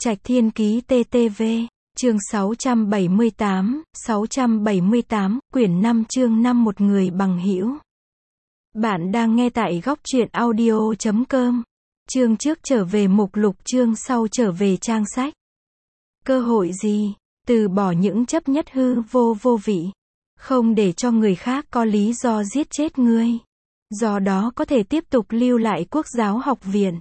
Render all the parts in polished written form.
Trạch Thiên Ký TTV, chương 678, quyển 5 chương 5 một người bằng hữu. Bạn đang nghe tại góc truyện audio.com. Chương trước trở về mục lục, chương sau trở về trang sách. Cơ hội gì? Từ bỏ những chấp nhất hư vô vô vị. Không để cho người khác có lý do giết chết ngươi. Do đó có thể tiếp tục lưu lại Quốc giáo học viện.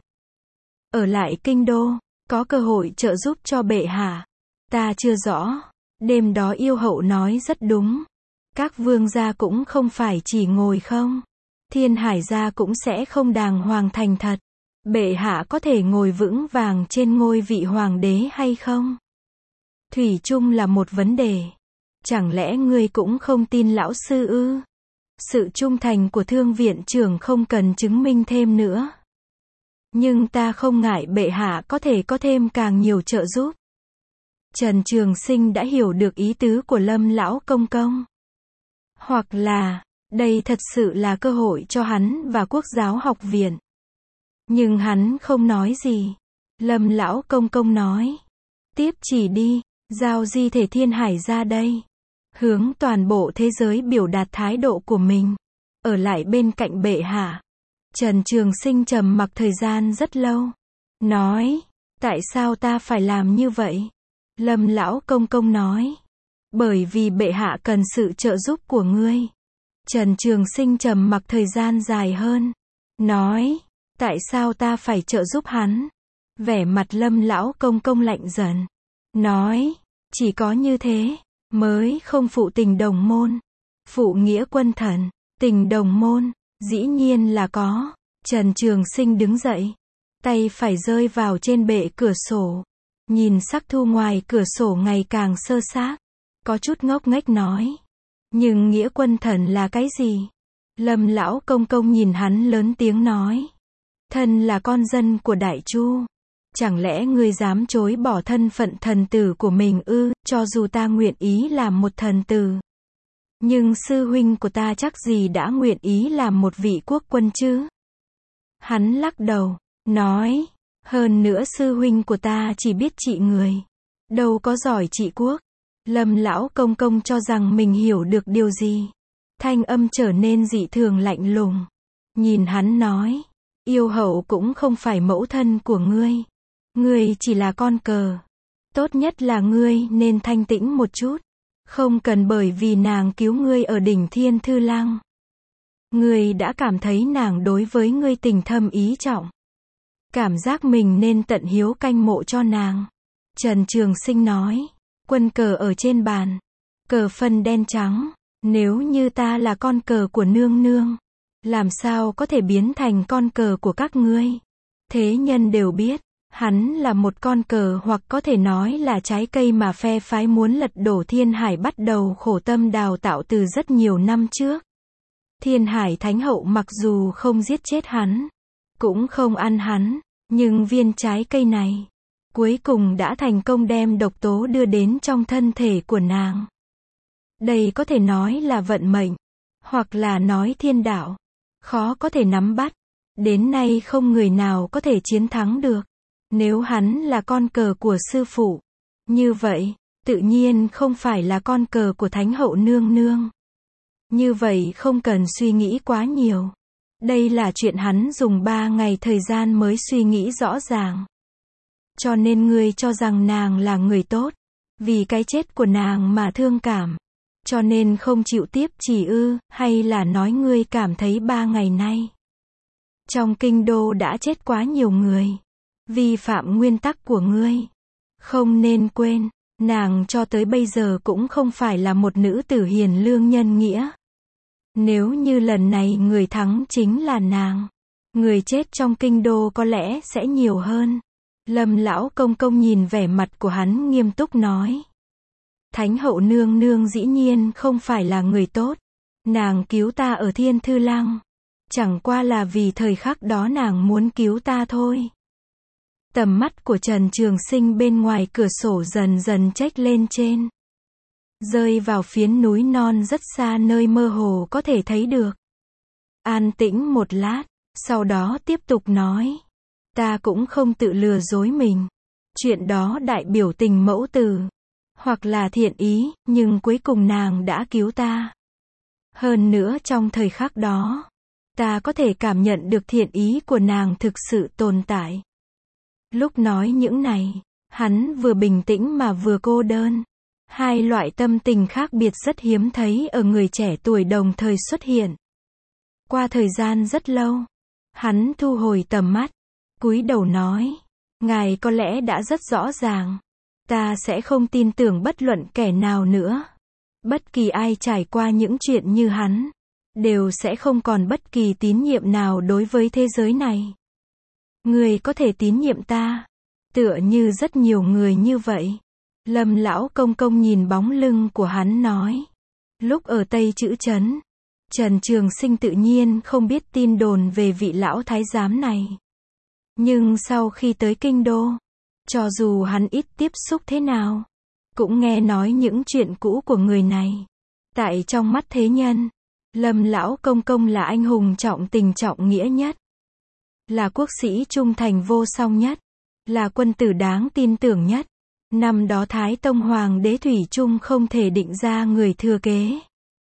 Ở lại kinh đô, có cơ hội trợ giúp cho bệ hạ. Ta chưa rõ. Đêm đó yêu hậu nói rất đúng. Các vương gia cũng không phải chỉ ngồi không. Thiên Hải gia cũng sẽ không đàng hoàng thành thật. Bệ hạ có thể ngồi vững vàng trên ngôi vị hoàng đế hay không? Thủy chung là một vấn đề. Chẳng lẽ ngươi cũng không tin lão sư ư? Sự trung thành của thương viện trưởng không cần chứng minh thêm nữa. Nhưng ta không ngại bệ hạ có thể có thêm càng nhiều trợ giúp. Trần Trường Sinh đã hiểu được ý tứ của Lâm lão công công. Hoặc là, đây thật sự là cơ hội cho hắn và Quốc giáo học viện. Nhưng hắn không nói gì. Lâm lão công công nói. Tiếp chỉ đi, giao di thể Thiên Hải ra đây. Hướng toàn bộ thế giới biểu đạt thái độ của mình. Ở lại bên cạnh bệ hạ. Trần Trường Sinh trầm mặc thời gian rất lâu. Nói, tại sao ta phải làm như vậy? Lâm lão công công nói. Bởi vì bệ hạ cần sự trợ giúp của ngươi. Trần Trường Sinh trầm mặc thời gian dài hơn. Nói, tại sao ta phải trợ giúp hắn? Vẻ mặt Lâm lão công công lạnh dần. Nói, chỉ có như thế, mới không phụ tình đồng môn. Phụ nghĩa quân thần, tình đồng môn, dĩ nhiên là có. Trần Trường Sinh đứng dậy. Tay phải rơi vào trên bệ cửa sổ. Nhìn sắc thu ngoài cửa sổ ngày càng sơ xác. Có chút ngốc nghếch nói. Nhưng nghĩa quân thần là cái gì? Lâm lão công công nhìn hắn lớn tiếng nói. Thân là con dân của Đại Chu. Chẳng lẽ ngươi dám chối bỏ thân phận thần tử của mình ư? Cho dù ta nguyện ý làm một thần tử. Nhưng sư huynh của ta chắc gì đã nguyện ý làm một vị quốc quân chứ? Hắn lắc đầu, nói. Hơn nữa sư huynh của ta chỉ biết trị người. Đâu có giỏi trị quốc. Lâm lão công công cho rằng mình hiểu được điều gì. Thanh âm trở nên dị thường lạnh lùng. Nhìn hắn nói. Yêu hậu cũng không phải mẫu thân của ngươi. Ngươi chỉ là con cờ. Tốt nhất là ngươi nên thanh tĩnh một chút. Không cần bởi vì nàng cứu ngươi ở đỉnh Thiên Thư Lăng. Ngươi đã cảm thấy nàng đối với ngươi tình thâm ý trọng. Cảm giác mình nên tận hiếu canh mộ cho nàng. Trần Trường Sinh nói. Quân cờ ở trên bàn. Cờ phân đen trắng. Nếu như ta là con cờ của nương nương. Làm sao có thể biến thành con cờ của các ngươi? Thế nhân đều biết. Hắn là một con cờ, hoặc có thể nói là trái cây mà phe phái muốn lật đổ Thiên Hải bắt đầu khổ tâm đào tạo từ rất nhiều năm trước. Thiên Hải Thánh Hậu mặc dù không giết chết hắn, cũng không ăn hắn, nhưng viên trái cây này, cuối cùng đã thành công đem độc tố đưa đến trong thân thể của nàng. Đây có thể nói là vận mệnh, hoặc là nói thiên đạo, khó có thể nắm bắt. Đến nay không người nào có thể chiến thắng được. Nếu hắn là con cờ của sư phụ, như vậy, tự nhiên không phải là con cờ của Thánh Hậu nương nương. Như vậy không cần suy nghĩ quá nhiều. Đây là chuyện hắn dùng 3 ngày thời gian mới suy nghĩ rõ ràng. Cho nên ngươi cho rằng nàng là người tốt, vì cái chết của nàng mà thương cảm, cho nên không chịu tiếp chỉ ư? Hay là nói ngươi cảm thấy 3 ngày nay trong kinh đô đã chết quá nhiều người, vi phạm nguyên tắc của ngươi? Không nên quên, nàng cho tới bây giờ cũng không phải là một nữ tử hiền lương nhân nghĩa. Nếu như lần này người thắng chính là nàng, người chết trong kinh đô có lẽ sẽ nhiều hơn. Lâm lão công công nhìn vẻ mặt của hắn nghiêm túc nói. Thánh hậu nương nương dĩ nhiên không phải là người tốt. Nàng cứu ta ở Thiên Thư Lăng. Chẳng qua là vì thời khắc đó nàng muốn cứu ta thôi. Tầm mắt của Trần Trường Sinh bên ngoài cửa sổ dần dần chếch lên trên. Rơi vào phiến núi non rất xa nơi mơ hồ có thể thấy được. An tĩnh một lát, sau đó tiếp tục nói. Ta cũng không tự lừa dối mình. Chuyện đó đại biểu tình mẫu tử, hoặc là thiện ý, nhưng cuối cùng nàng đã cứu ta. Hơn nữa trong thời khắc đó, ta có thể cảm nhận được thiện ý của nàng thực sự tồn tại. Lúc nói những này, hắn vừa bình tĩnh mà vừa cô đơn. Hai loại tâm tình khác biệt rất hiếm thấy ở người trẻ tuổi đồng thời xuất hiện. Qua thời gian rất lâu, hắn thu hồi tầm mắt, cúi đầu nói, ngài có lẽ đã rất rõ ràng. Ta sẽ không tin tưởng bất luận kẻ nào nữa. Bất kỳ ai trải qua những chuyện như hắn, đều sẽ không còn bất kỳ tín nhiệm nào đối với thế giới này. Người có thể tín nhiệm ta, tựa như rất nhiều người như vậy. Lâm lão công công nhìn bóng lưng của hắn nói. Lúc ở Tây Trữ Trấn, Trần Trường Sinh tự nhiên không biết tin đồn về vị lão thái giám này. Nhưng sau khi tới kinh đô, cho dù hắn ít tiếp xúc thế nào, cũng nghe nói những chuyện cũ của người này. Tại trong mắt thế nhân, Lâm lão công công là anh hùng trọng tình trọng nghĩa nhất, là quốc sĩ trung thành vô song nhất, là quân tử đáng tin tưởng nhất. Năm đó Thái Tông Hoàng đế thủy chung không thể định ra người thừa kế.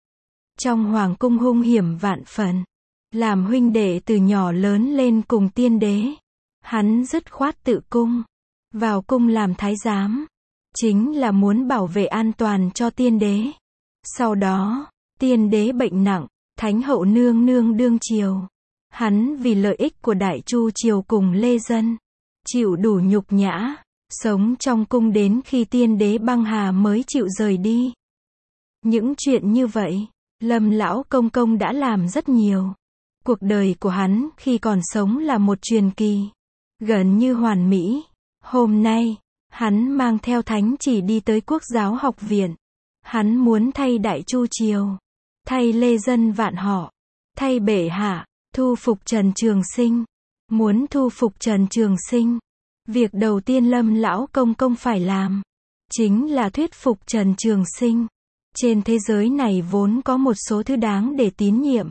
Trong hoàng cung hung hiểm vạn phần, làm huynh đệ từ nhỏ lớn lên cùng tiên đế, hắn dứt khoát tự cung, vào cung làm thái giám, chính là muốn bảo vệ an toàn cho tiên đế. Sau đó, tiên đế bệnh nặng, Thánh hậu nương nương đương triều. Hắn vì lợi ích của Đại Chu triều cùng lê dân, chịu đủ nhục nhã, sống trong cung đến khi tiên đế băng hà mới chịu rời đi. Những chuyện như vậy, Lâm lão công công đã làm rất nhiều. Cuộc đời của hắn khi còn sống là một truyền kỳ, gần như hoàn mỹ. Hôm nay, hắn mang theo thánh chỉ đi tới Quốc giáo học viện. Hắn muốn thay Đại Chu triều, thay lê dân vạn họ, thay bệ hạ, thu phục Trần Trường Sinh. Muốn thu phục Trần Trường Sinh, việc đầu tiên Lâm lão công công phải làm, chính là thuyết phục Trần Trường Sinh. Trên thế giới này vốn có một số thứ đáng để tín nhiệm,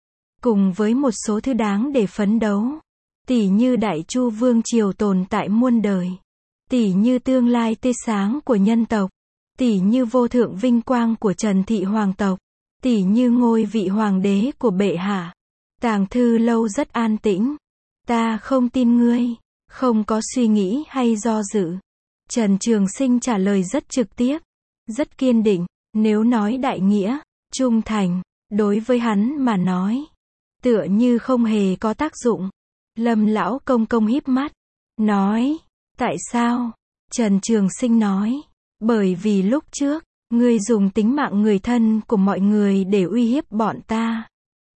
cùng với một số thứ đáng để phấn đấu. Tỉ như Đại Chu Vương triều tồn tại muôn đời, tỉ như tương lai tươi sáng của nhân tộc, tỉ như vô thượng vinh quang của Trần thị hoàng tộc, tỉ như ngôi vị hoàng đế của bệ hạ. Tàng Thư Lâu rất an tĩnh. Ta không tin ngươi. Không có suy nghĩ hay do dự. Trần Trường Sinh trả lời rất trực tiếp, rất kiên định. Nếu nói đại nghĩa, trung thành, đối với hắn mà nói, tựa như không hề có tác dụng. Lâm lão công công híp mắt, nói, tại sao? Trần Trường Sinh nói, bởi vì lúc trước, ngươi dùng tính mạng người thân của mọi người để uy hiếp bọn ta.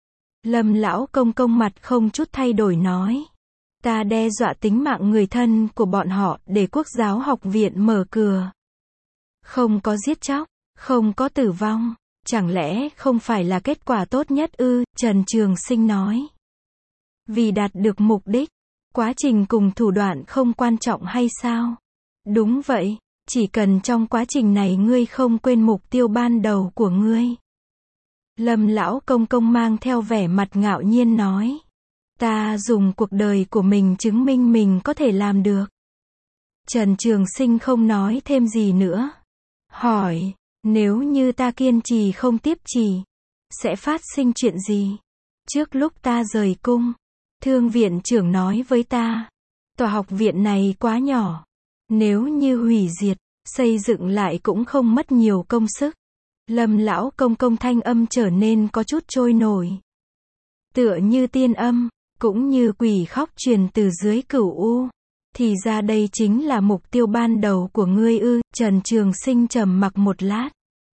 Lâm lão công công mặt không chút thay đổi nói, ta đe dọa tính mạng người thân của bọn họ để Quốc giáo học viện mở cửa. Không có giết chóc, không có tử vong, chẳng lẽ không phải là kết quả tốt nhất ư? Trần Trường Sinh nói. Vì đạt được mục đích, quá trình cùng thủ đoạn không quan trọng hay sao? Đúng vậy, chỉ cần trong quá trình này ngươi không quên mục tiêu ban đầu của ngươi. Lâm lão công công mang theo vẻ mặt ngạo nhiên nói, ta dùng cuộc đời của mình chứng minh mình có thể làm được. Trần Trường Sinh không nói thêm gì nữa. Hỏi, nếu như ta kiên trì không tiếp trì, sẽ phát sinh chuyện gì? Trước lúc ta rời cung, thương viện trưởng nói với ta, tòa học viện này quá nhỏ, nếu như hủy diệt, xây dựng lại cũng không mất nhiều công sức. Lâm lão công công thanh âm trở nên có chút trôi nổi, tựa như tiên âm, cũng như quỷ khóc truyền từ dưới cửu u. Thì ra đây chính là mục tiêu ban đầu của ngươi ư? Trần Trường Sinh trầm mặc một lát,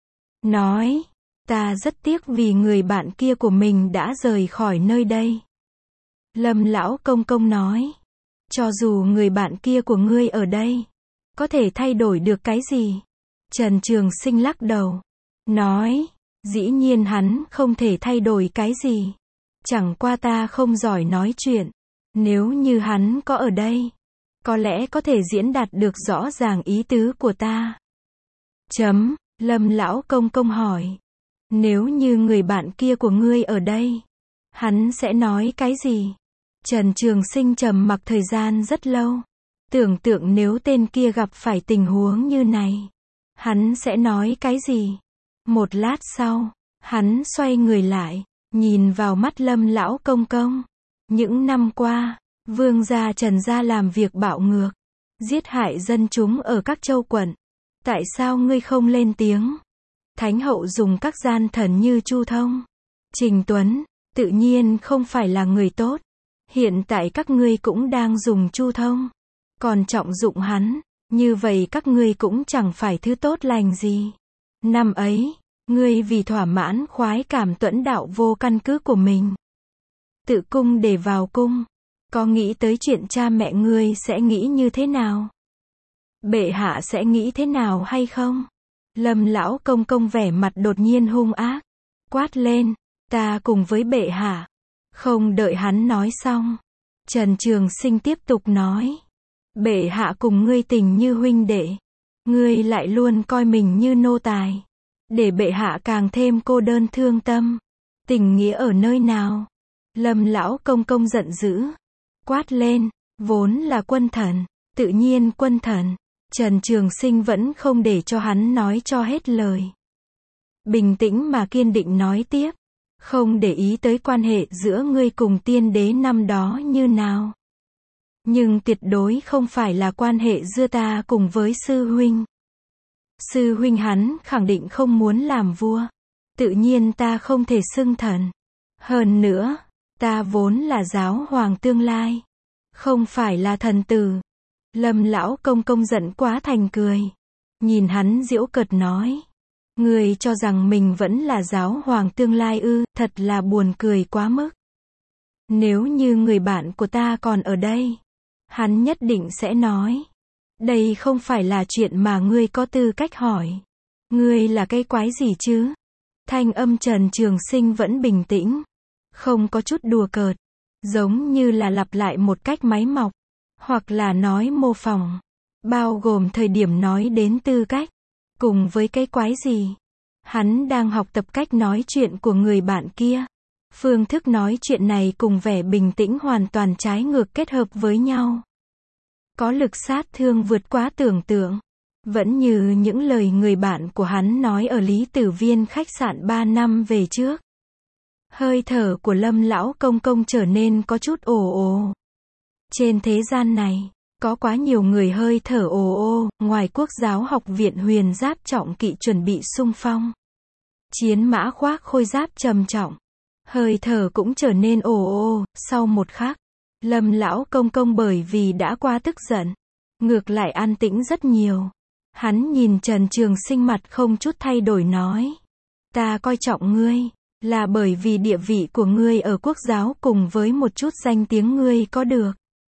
nói, ta rất tiếc vì người bạn kia của mình đã rời khỏi nơi đây. Lâm lão công công nói, cho dù người bạn kia của ngươi ở đây, có thể thay đổi được cái gì? Trần Trường Sinh lắc đầu, nói, dĩ nhiên hắn không thể thay đổi cái gì. Chẳng qua ta không giỏi nói chuyện. Nếu như hắn có ở đây, có lẽ có thể diễn đạt được rõ ràng ý tứ của ta. Lâm lão công công hỏi, nếu như người bạn kia của ngươi ở đây, hắn sẽ nói cái gì? Trần Trường Sinh trầm mặc thời gian rất lâu, Tưởng tượng nếu tên kia gặp phải tình huống như này, hắn sẽ nói cái gì? Một lát sau, hắn xoay người lại, nhìn vào mắt Lâm lão công công. Những năm qua, Vương gia Trần gia làm việc bạo ngược, giết hại dân chúng ở các châu quận. Tại sao ngươi không lên tiếng? Thánh hậu dùng các gian thần như Chu Thông, Trình Tuấn, tự nhiên không phải là người tốt. Hiện tại các ngươi cũng đang dùng Chu Thông, còn trọng dụng hắn, như vậy các ngươi cũng chẳng phải thứ tốt lành gì. Năm ấy, ngươi vì thỏa mãn khoái cảm tuẫn đạo vô căn cứ của mình, tự cung để vào cung, có nghĩ tới chuyện cha mẹ ngươi sẽ nghĩ như thế nào? Bệ hạ sẽ nghĩ thế nào hay không? Lâm lão công công vẻ mặt đột nhiên hung ác, quát lên, ta cùng với bệ hạ. Không đợi hắn nói xong, Trần Trường Sinh tiếp tục nói, bệ hạ cùng ngươi tình như huynh đệ, ngươi lại luôn coi mình như nô tài, để bệ hạ càng thêm cô đơn thương tâm. Tình nghĩa ở nơi nào? Lâm lão công công giận dữ, quát lên, vốn là quân thần, tự nhiên quân thần. Trần Trường Sinh vẫn không để cho hắn nói cho hết lời. Bình tĩnh mà kiên định nói tiếp, không để ý tới quan hệ giữa ngươi cùng tiên đế năm đó như nào. Nhưng tuyệt đối không phải là quan hệ giữa ta cùng với sư huynh. Sư huynh hắn khẳng định không muốn làm vua. Tự nhiên ta không thể xưng thần. Hơn nữa, ta vốn là giáo hoàng tương lai, không phải là thần tử. Lâm lão công công giận quá thành cười. Nhìn hắn giễu cợt nói, ngươi cho rằng mình vẫn là giáo hoàng tương lai ư? Thật là buồn cười quá mức. Nếu như người bạn của ta còn ở đây, hắn nhất định sẽ nói, đây không phải là chuyện mà ngươi có tư cách hỏi. Ngươi là cái quái gì chứ? Thanh âm Trần Trường Sinh vẫn bình tĩnh, không có chút đùa cợt, giống như là lặp lại một cách máy móc, hoặc là nói mô phỏng, bao gồm thời điểm nói đến tư cách, cùng với cái quái gì. Hắn đang học tập cách nói chuyện của người bạn kia. Phương thức nói chuyện này cùng vẻ bình tĩnh hoàn toàn trái ngược kết hợp với nhau, có lực sát thương vượt quá tưởng tượng. Vẫn như những lời người bạn của hắn nói ở Lý Tử Viên khách sạn 3 năm về trước. Hơi thở của Lâm lão công công trở nên có chút ồ ồ. Trên thế gian này, có quá nhiều người hơi thở ồ ồ. Ngoài Quốc giáo học viện Huyền Giáp trọng kỵ chuẩn bị xung phong, chiến mã khoác khôi giáp trầm trọng, hơi thở cũng trở nên ồ ồ. Sau một khắc, Lâm lão công công bởi vì đã quá tức giận, ngược lại an tĩnh rất nhiều. Hắn nhìn Trần Trường Sinh mặt không chút thay đổi nói, ta coi trọng ngươi, là bởi vì địa vị của ngươi ở quốc giáo cùng với một chút danh tiếng ngươi có được,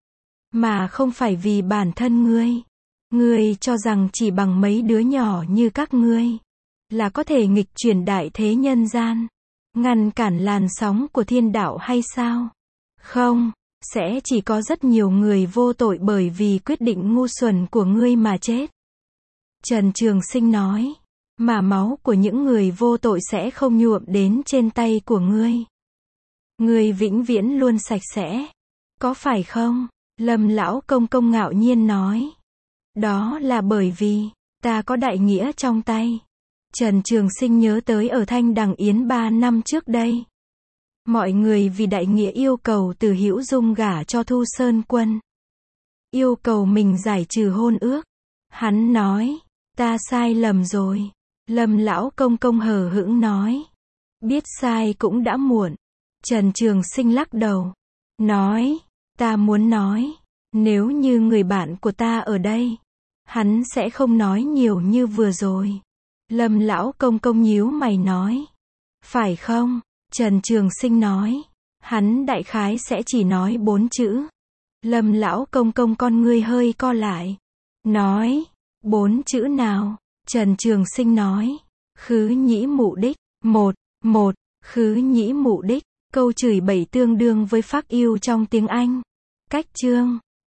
mà không phải vì bản thân ngươi. Ngươi cho rằng chỉ bằng mấy đứa nhỏ như các ngươi, là có thể nghịch chuyển đại thế nhân gian, ngăn cản làn sóng của thiên đạo hay sao? Không, sẽ chỉ có rất nhiều người vô tội bởi vì quyết định ngu xuẩn của ngươi mà chết. Trần Trường Sinh nói, mà máu của những người vô tội sẽ không nhuộm đến trên tay của ngươi. Ngươi vĩnh viễn luôn sạch sẽ, có phải không? Lâm lão công công ngạo nhiên nói, đó là bởi vì ta có đại nghĩa trong tay. Trần Trường Sinh nhớ tới ở Thanh Đằng Yến 3 năm trước đây, mọi người vì đại nghĩa yêu cầu Từ Hữu Dung gả cho Thu Sơn Quân, yêu cầu mình giải trừ hôn ước. Hắn nói, ta sai lầm rồi. Lâm lão công công hờ hững nói, biết sai cũng đã muộn. Trần Trường Sinh lắc đầu, nói, ta muốn nói, nếu như người bạn của ta ở đây, hắn sẽ không nói nhiều như vừa rồi. Lâm lão công công nhíu mày nói, phải không? Trần Trường Sinh nói, hắn đại khái sẽ chỉ nói 4 chữ. Lâm lão công công con ngươi hơi co lại, nói, 4 chữ nào? Trần Trường Sinh nói, khứ nhĩ mụ đích. Một, khứ nhĩ mụ đích, câu chửi bậy tương đương với fuck you trong tiếng Anh. Cách chương